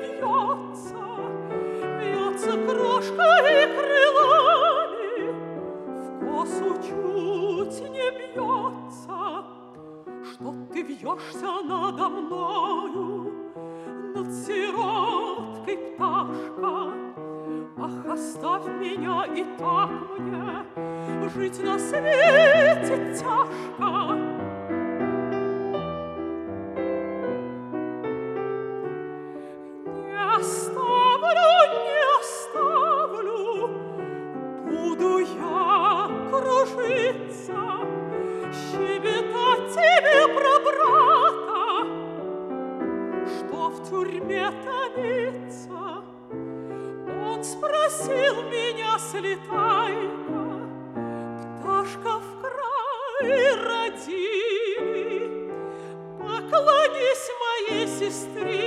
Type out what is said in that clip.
вьется, вьется крошкой крылами, в косу чуть не бьется. Что ты вьешься надо мною, над сироткой, пташка? Ах, оставь меня, и так мне жить на свете тяжко. Не оставлю, буду я кружиться, щебетать тебе про брата, что в тюрьме томится. Он спросил меня, слетай-ка, пташка, в край родимый, поклонись моей сестре.